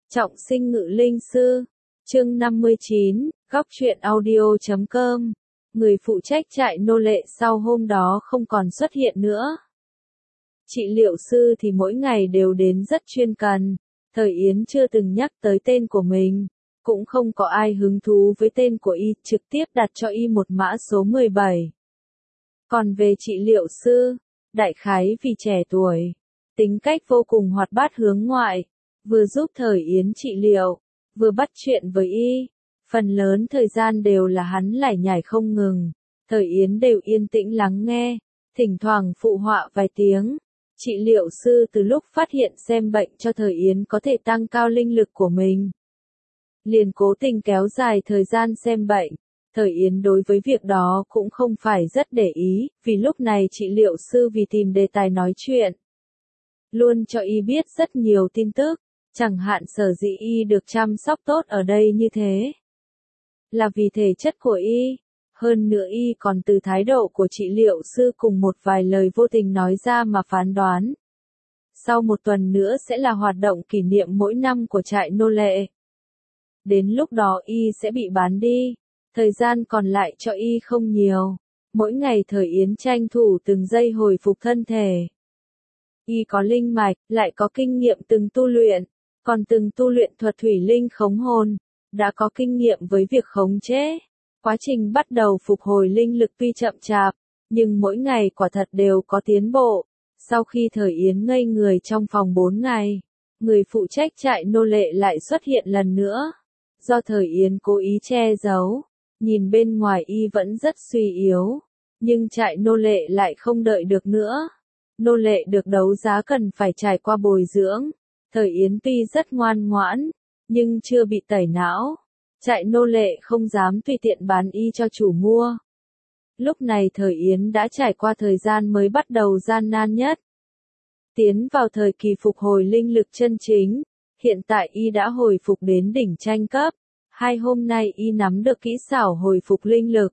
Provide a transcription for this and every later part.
Trọng sinh ngự linh sư, chương 59, góc truyện audio.com. Người phụ trách trại nô lệ sau hôm đó không còn xuất hiện nữa. Trị liệu sư thì mỗi ngày đều đến rất chuyên cần, thời Yến chưa từng nhắc tới tên của mình, cũng không có ai hứng thú với tên của y, trực tiếp đặt cho y một mã số 17. Còn về trị liệu sư, đại khái vì trẻ tuổi, tính cách vô cùng hoạt bát hướng ngoại, vừa giúp thời Yến trị liệu, vừa bắt chuyện với y, phần lớn thời gian đều là hắn lải nhải không ngừng, thời Yến đều yên tĩnh lắng nghe, thỉnh thoảng phụ họa vài tiếng. Trị liệu sư từ lúc phát hiện xem bệnh cho thời Yến có thể tăng cao linh lực của mình, liền cố tình kéo dài thời gian xem bệnh. Thời Yến đối với việc đó cũng không phải rất để ý, vì lúc này trị liệu sư vì tìm đề tài nói chuyện, luôn cho y biết rất nhiều tin tức, chẳng hạn sở dĩ y được chăm sóc tốt ở đây như thế, là vì thể chất của y. Hơn nữa y còn từ thái độ của trị liệu sư cùng một vài lời vô tình nói ra mà phán đoán. Sau một tuần nữa sẽ là hoạt động kỷ niệm mỗi năm của trại nô lệ. Đến lúc đó y sẽ bị bán đi, thời gian còn lại cho y không nhiều. Mỗi ngày thời Yến tranh thủ từng giây hồi phục thân thể. Y có linh mạch, lại có kinh nghiệm từng tu luyện, còn từng tu luyện thuật thủy linh khống hồn, đã có kinh nghiệm với việc khống chế. Quá trình bắt đầu phục hồi linh lực tuy chậm chạp, nhưng mỗi ngày quả thật đều có tiến bộ. Sau khi thời Yến ngây người trong phòng 4 ngày, người phụ trách trại nô lệ lại xuất hiện lần nữa. Do thời Yến cố ý che giấu, nhìn bên ngoài y vẫn rất suy yếu, nhưng trại nô lệ lại không đợi được nữa. Nô lệ được đấu giá cần phải trải qua bồi dưỡng. Thời Yến tuy rất ngoan ngoãn, nhưng chưa bị tẩy não. Trại nô lệ không dám tùy tiện bán y cho chủ mua. Lúc này thời Yến đã trải qua thời gian mới bắt đầu gian nan nhất. Tiến vào thời kỳ phục hồi linh lực chân chính, hiện tại y đã hồi phục đến đỉnh tranh cấp. 2 hôm nay y nắm được kỹ xảo hồi phục linh lực.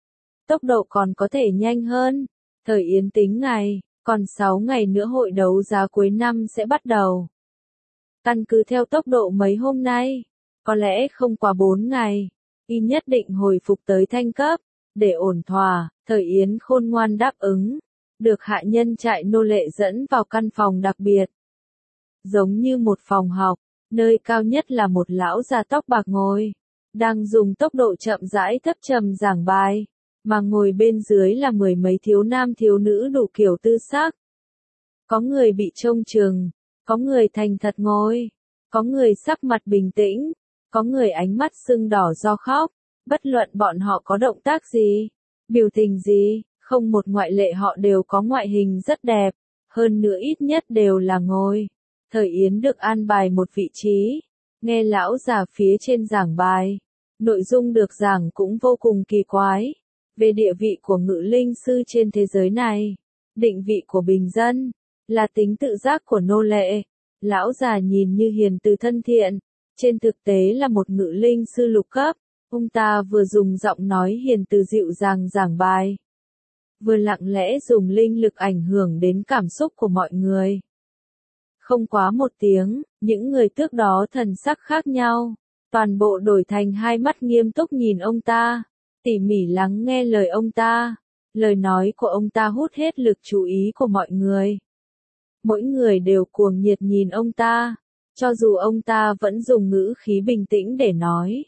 Tốc độ còn có thể nhanh hơn. Thời Yến tính ngày, còn 6 ngày nữa hội đấu giá cuối năm sẽ bắt đầu. Căn cứ theo tốc độ mấy hôm nay, có lẽ không quá 4 ngày, y nhất định hồi phục tới thanh cấp. Để ổn thỏa, thời Yến khôn ngoan đáp ứng, được hạ nhân trại nô lệ dẫn vào căn phòng đặc biệt. Giống như một phòng học, nơi cao nhất là một lão già tóc bạc ngồi, đang dùng tốc độ chậm rãi thấp trầm giảng bài, mà ngồi bên dưới là 10 mấy thiếu nam thiếu nữ đủ kiểu tư sắc. Có người bị trông chừng, có người thành thật ngồi, có người sắc mặt bình tĩnh, có người ánh mắt sưng đỏ do khóc. Bất luận bọn họ có động tác gì, biểu tình gì, không một ngoại lệ họ đều có ngoại hình rất đẹp, hơn nữa ít nhất đều là ngồi. Thời Yến được an bài một vị trí, nghe lão già phía trên giảng bài. Nội dung được giảng cũng vô cùng kỳ quái, về địa vị của ngự linh sư trên thế giới này, định vị của bình dân, là tính tự giác của nô lệ. Lão già nhìn như hiền từ thân thiện, trên thực tế là một ngự linh sư lục cấp. Ông ta vừa dùng giọng nói hiền từ dịu dàng giảng bài, vừa lặng lẽ dùng linh lực ảnh hưởng đến cảm xúc của mọi người. Không quá một tiếng, những người trước đó thần sắc khác nhau, toàn bộ đổi thành hai mắt nghiêm túc nhìn ông ta, tỉ mỉ lắng nghe lời ông ta. Lời nói của ông ta hút hết lực chú ý của mọi người. Mỗi người đều cuồng nhiệt nhìn ông ta, cho dù ông ta vẫn dùng ngữ khí bình tĩnh để nói.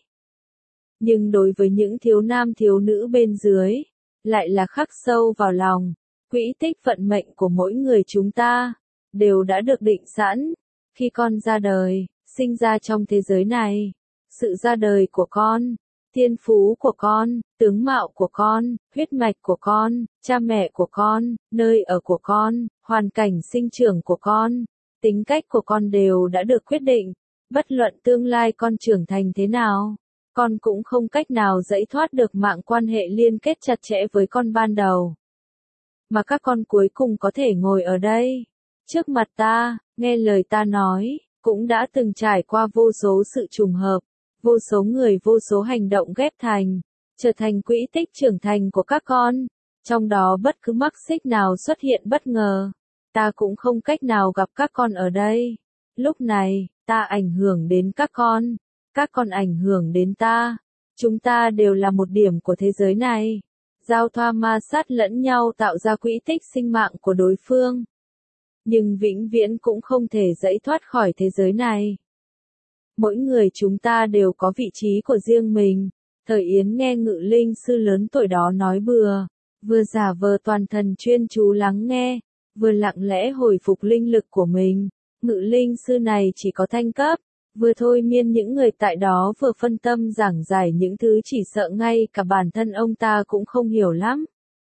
Nhưng đối với những thiếu nam thiếu nữ bên dưới, lại là khắc sâu vào lòng. Quỹ tích vận mệnh của mỗi người chúng ta, đều đã được định sẵn. Khi con ra đời, sinh ra trong thế giới này, sự ra đời của con, thiên phú của con, tướng mạo của con, huyết mạch của con, cha mẹ của con, nơi ở của con, hoàn cảnh sinh trưởng của con, tính cách của con đều đã được quyết định. Bất luận tương lai con trưởng thành thế nào, con cũng không cách nào giãy thoát được mạng quan hệ liên kết chặt chẽ với con ban đầu. Mà các con cuối cùng có thể ngồi ở đây, trước mặt ta, nghe lời ta nói, cũng đã từng trải qua vô số sự trùng hợp, vô số người vô số hành động ghép thành, trở thành quỹ tích trưởng thành của các con. Trong đó bất cứ mắc xích nào xuất hiện bất ngờ, ta cũng không cách nào gặp các con ở đây. Lúc này, ta ảnh hưởng đến các con ảnh hưởng đến ta. Chúng ta đều là một điểm của thế giới này. Giao thoa ma sát lẫn nhau tạo ra quỹ tích sinh mạng của đối phương. Nhưng vĩnh viễn cũng không thể dãy thoát khỏi thế giới này. Mỗi người chúng ta đều có vị trí của riêng mình. Thời Yến nghe Ngự Linh sư lớn tuổi đó nói bừa, vừa giả vờ toàn thần chuyên chú lắng nghe, vừa lặng lẽ hồi phục linh lực của mình. Ngự Linh sư này chỉ có thanh cấp, vừa thôi miên những người tại đó vừa phân tâm giảng giải những thứ chỉ sợ ngay cả bản thân ông ta cũng không hiểu lắm.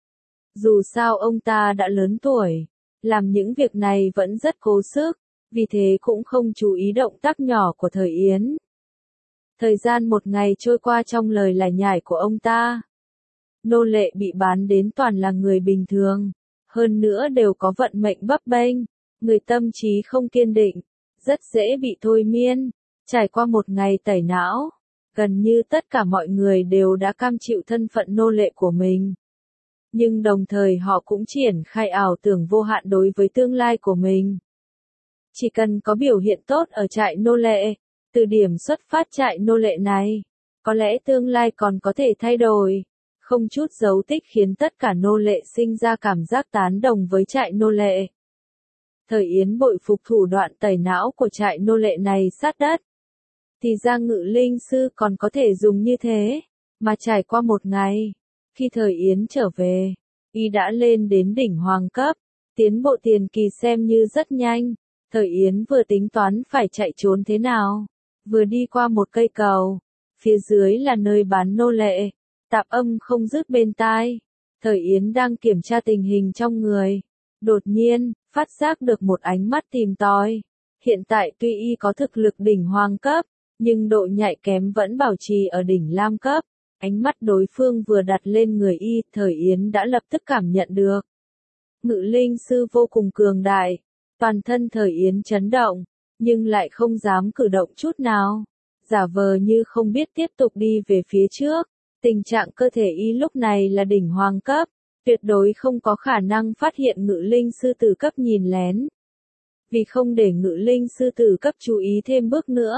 Dù sao ông ta đã lớn tuổi, làm những việc này vẫn rất cố sức, vì thế cũng không chú ý động tác nhỏ của Thời Yến. Thời gian một ngày trôi qua trong lời lải nhải của ông ta. Nô lệ bị bán đến toàn là người bình thường, hơn nữa đều có vận mệnh bấp bênh, người tâm trí không kiên định, rất dễ bị thôi miên. Trải qua một ngày tẩy não, gần như tất cả mọi người đều đã cam chịu thân phận nô lệ của mình. Nhưng đồng thời họ cũng triển khai ảo tưởng vô hạn đối với tương lai của mình. Chỉ cần có biểu hiện tốt ở trại nô lệ, từ điểm xuất phát trại nô lệ này, có lẽ tương lai còn có thể thay đổi. Không chút dấu tích khiến tất cả nô lệ sinh ra cảm giác tán đồng với trại nô lệ. Thời Yến bội phục thủ đoạn tẩy não của trại nô lệ này sát đất. Thì ra Ngự Linh sư còn có thể dùng như thế, mà trải qua một ngày, khi Thời Yến trở về, y đã lên đến đỉnh hoàng cấp, tiến bộ tiền kỳ xem như rất nhanh. Thời Yến vừa tính toán phải chạy trốn thế nào, vừa đi qua một cây cầu, phía dưới là nơi bán nô lệ, tạp âm không dứt bên tai. Thời Yến đang kiểm tra tình hình trong người, đột nhiên, phát giác được một ánh mắt tìm tòi. Hiện tại tuy y có thực lực đỉnh hoàng cấp, nhưng độ nhạy kém vẫn bảo trì ở đỉnh lam cấp. Ánh mắt đối phương vừa đặt lên người y, Thời Yến đã lập tức cảm nhận được. Ngự Linh sư vô cùng cường đại, toàn thân Thời Yến chấn động, nhưng lại không dám cử động chút nào, giả vờ như không biết tiếp tục đi về phía trước. Tình trạng cơ thể y lúc này là đỉnh hoàng cấp, tuyệt đối không có khả năng phát hiện Ngự Linh sư tử cấp nhìn lén. Vì không để Ngự Linh sư tử cấp chú ý thêm bước nữa,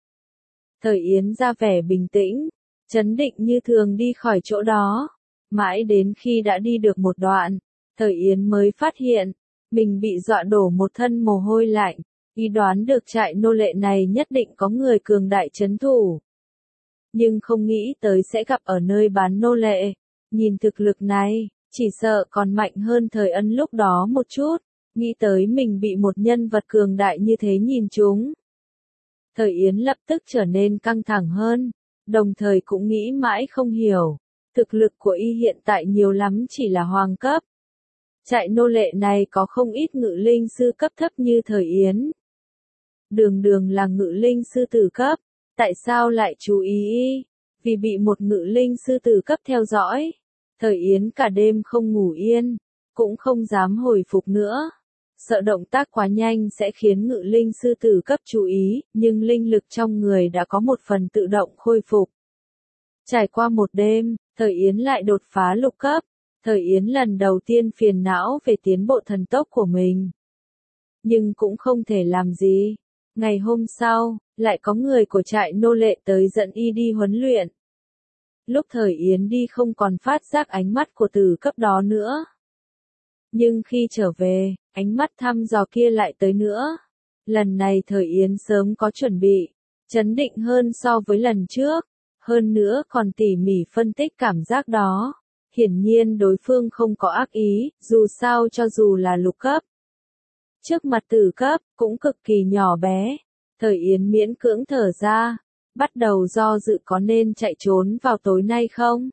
Thời Yến ra vẻ bình tĩnh, chấn định như thường đi khỏi chỗ đó. Mãi đến khi đã đi được một đoạn, Thời Yến mới phát hiện, mình bị dọa đổ một thân mồ hôi lạnh. Y đoán được trại nô lệ này nhất định có người cường đại trấn thủ. Nhưng không nghĩ tới sẽ gặp ở nơi bán nô lệ. Nhìn thực lực này, chỉ sợ còn mạnh hơn Thời Ân lúc đó một chút. Nghĩ tới mình bị một nhân vật cường đại như thế nhìn trúng. Thời Yến lập tức trở nên căng thẳng hơn, đồng thời cũng nghĩ mãi không hiểu. Thực lực của y hiện tại nhiều lắm chỉ là hoàng cấp. Trại nô lệ này có không ít Ngự Linh sư cấp thấp như Thời Yến. Đường đường là Ngự Linh sư tử cấp, tại sao lại chú ý y? Vì bị một Ngự Linh sư tử cấp theo dõi. Thời Yến cả đêm không ngủ yên, cũng không dám hồi phục nữa. Sợ động tác quá nhanh sẽ khiến Ngự Linh sư tử cấp chú ý, nhưng linh lực trong người đã có một phần tự động khôi phục. Trải qua một đêm, Thời Yến lại đột phá lục cấp. Thời Yến lần đầu tiên phiền não về tiến bộ thần tốc của mình. Nhưng cũng không thể làm gì. Ngày hôm sau, lại có người của trại nô lệ tới dẫn y đi huấn luyện. Lúc Thời Yến đi không còn phát giác ánh mắt của tử cấp đó nữa. Nhưng khi trở về, ánh mắt thăm dò kia lại tới nữa. Lần này Thời Yến sớm có chuẩn bị, chấn định hơn so với lần trước. Hơn nữa còn tỉ mỉ phân tích cảm giác đó. Hiển nhiên đối phương không có ác ý, dù sao cho dù là lục cấp. Trước mặt tử cấp, cũng cực kỳ nhỏ bé. Thời Yến miễn cưỡng thở ra, bắt đầu do dự có nên chạy trốn vào tối nay không?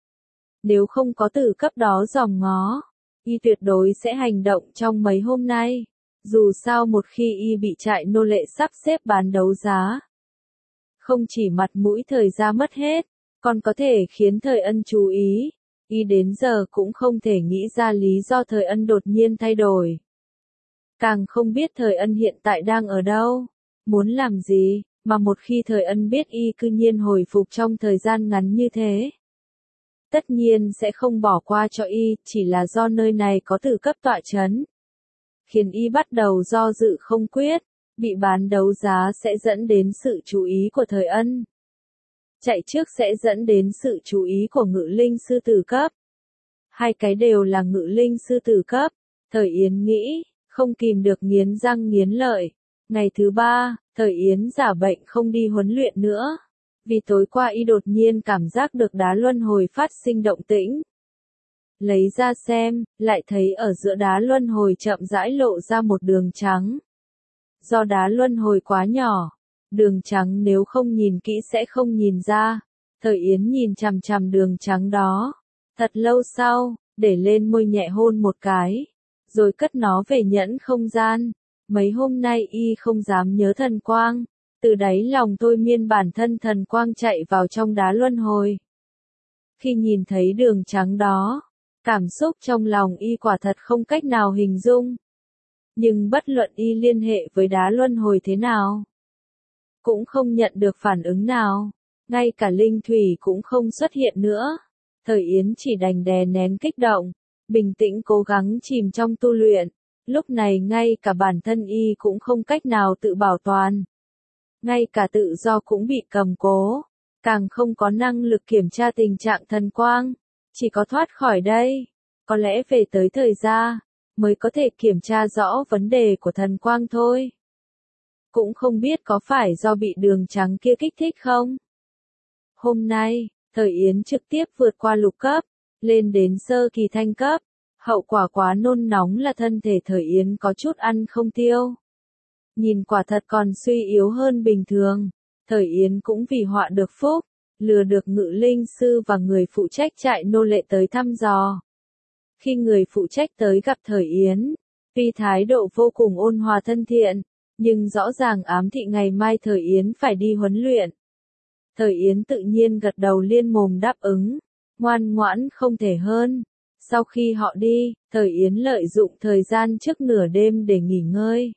Nếu không có tử cấp đó dòm ngó, y tuyệt đối sẽ hành động trong mấy hôm nay. Dù sao một khi y bị trại nô lệ sắp xếp bán đấu giá, không chỉ mặt mũi Thời gia mất hết, còn có thể khiến Thời Ân chú ý. Y đến giờ cũng không thể nghĩ ra lý do Thời Ân đột nhiên thay đổi. Càng không biết Thời Ân hiện tại đang ở đâu, muốn làm gì, mà một khi Thời Ân biết y cư nhiên hồi phục trong thời gian ngắn như thế. Tất nhiên sẽ không bỏ qua cho y, chỉ là do nơi này có tử cấp tọa chấn. Khiến y bắt đầu do dự không quyết, Bị bán đấu giá sẽ dẫn đến sự chú ý của Thời Ân. Chạy trước sẽ dẫn đến sự chú ý của Ngự Linh sư tử cấp. Hai cái đều là Ngự Linh sư tử cấp. Thời Yến nghĩ, không kìm được nghiến răng nghiến lợi. Ngày thứ 3, Thời Yến giả bệnh không đi huấn luyện nữa. Vì tối qua y đột nhiên cảm giác được đá luân hồi phát sinh động tĩnh. Lấy ra xem, lại thấy ở giữa đá luân hồi chậm rãi lộ ra một đường trắng. Do đá luân hồi quá nhỏ, đường trắng nếu không nhìn kỹ sẽ không nhìn ra. Thời Yến nhìn chằm chằm đường trắng đó. Thật lâu sau, để lên môi nhẹ hôn một cái. Rồi cất nó về nhẫn không gian. Mấy hôm nay y không dám nhớ thần quang. Từ đáy lòng thôi miên bản thân thần quang chạy vào trong đá luân hồi. Khi nhìn thấy đường trắng đó, cảm xúc trong lòng y quả thật không cách nào hình dung. Nhưng bất luận y liên hệ với đá luân hồi thế nào, cũng không nhận được phản ứng nào. Ngay cả linh thủy cũng không xuất hiện nữa. Thời Yến chỉ đành đè nén kích động, bình tĩnh cố gắng chìm trong tu luyện. Lúc này ngay cả bản thân y cũng không cách nào tự bảo toàn. Ngay cả tự do cũng bị cầm cố, càng không có năng lực kiểm tra tình trạng thần quang. Chỉ có thoát khỏi đây, có lẽ về tới thời gia, mới có thể kiểm tra rõ vấn đề của thần quang thôi. Cũng không biết có phải do bị đường trắng kia kích thích không? Hôm nay, Thời Yến trực tiếp vượt qua lục cấp, lên đến sơ kỳ thanh cấp. Hậu quả quá nôn nóng là thân thể Thời Yến có chút ăn không tiêu. Nhìn quả thật còn suy yếu hơn bình thường. Thời Yến cũng vì họa được phúc, lừa được Ngự Linh sư và người phụ trách trại nô lệ tới thăm dò. Khi người phụ trách tới gặp Thời Yến, tuy thái độ vô cùng ôn hòa thân thiện, nhưng rõ ràng ám thị ngày mai Thời Yến phải đi huấn luyện. Thời Yến tự nhiên gật đầu liên mồm đáp ứng, ngoan ngoãn không thể hơn. Sau khi họ đi, Thời Yến lợi dụng thời gian trước nửa đêm để nghỉ ngơi.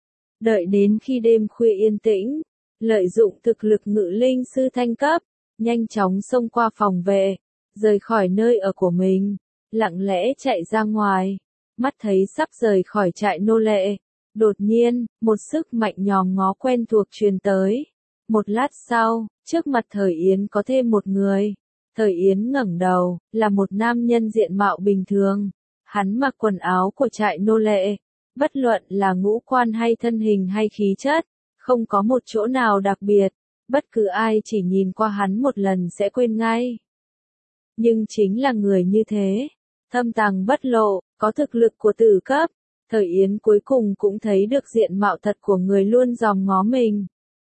Đợi đến khi đêm khuya yên tĩnh, lợi dụng thực lực Ngự Linh sư thanh cấp, nhanh chóng xông qua phòng vệ, rời khỏi nơi ở của mình, lặng lẽ chạy ra ngoài. Mắt thấy sắp rời khỏi trại nô lệ, đột nhiên, một sức mạnh nhòm ngó quen thuộc truyền tới. Một lát sau, trước mặt Thời Yến có thêm một người. Thời Yến ngẩng đầu, là một nam nhân diện mạo bình thường. Hắn mặc quần áo của trại nô lệ. Bất luận là ngũ quan hay thân hình hay khí chất, không có một chỗ nào đặc biệt. Bất cứ ai chỉ nhìn qua hắn một lần sẽ quên ngay. Nhưng chính là người như thế, thâm tàng bất lộ, có thực lực của tử cấp. Thời Yến cuối cùng cũng thấy được diện mạo thật của người luôn dòm ngó mình.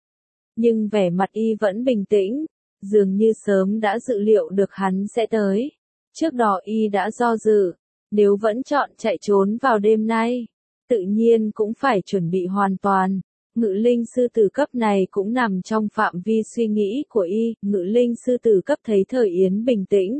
Nhưng vẻ mặt y vẫn bình tĩnh, dường như sớm đã dự liệu được hắn sẽ tới. Trước đó y đã do dự, nếu vẫn chọn chạy trốn vào đêm nay, tự nhiên cũng phải chuẩn bị hoàn toàn. Ngự Linh sư tử cấp này cũng nằm trong phạm vi suy nghĩ của y. Ngự Linh sư tử cấp thấy Thời Yến bình tĩnh,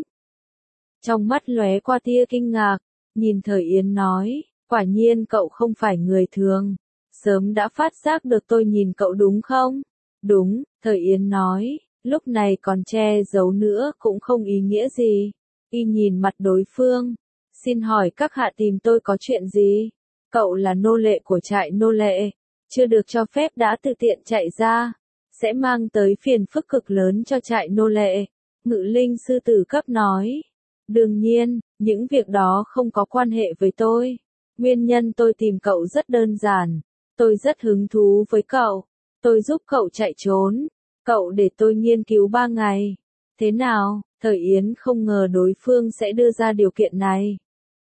trong mắt lóe qua tia kinh ngạc, nhìn Thời Yến nói, quả nhiên cậu không phải người thường. Sớm đã phát giác được tôi nhìn cậu đúng không? Đúng, Thời Yến nói, lúc này còn che giấu nữa cũng không ý nghĩa gì. Y nhìn mặt đối phương, xin hỏi các hạ tìm tôi có chuyện gì? Cậu là nô lệ của trại nô lệ, chưa được cho phép đã tự tiện chạy ra, sẽ mang tới phiền phức cực lớn cho trại nô lệ. Ngự Linh sư tử cấp nói, đương nhiên, những việc đó không có quan hệ với tôi. Nguyên nhân tôi tìm cậu rất đơn giản, tôi rất hứng thú với cậu. Tôi giúp cậu chạy trốn, cậu để tôi nghiên cứu 3 ngày. Thế nào? Thời Yến không ngờ đối phương sẽ đưa ra điều kiện này.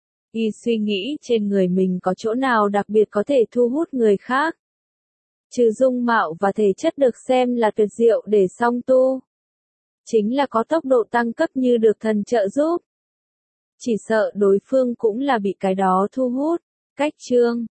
Y suy nghĩ trên người mình có chỗ nào đặc biệt có thể thu hút người khác. Trừ dung mạo và thể chất được xem là tuyệt diệu để song tu, chính là có tốc độ tăng cấp như được thần trợ giúp. Chỉ sợ đối phương cũng là bị cái đó thu hút. Cách chương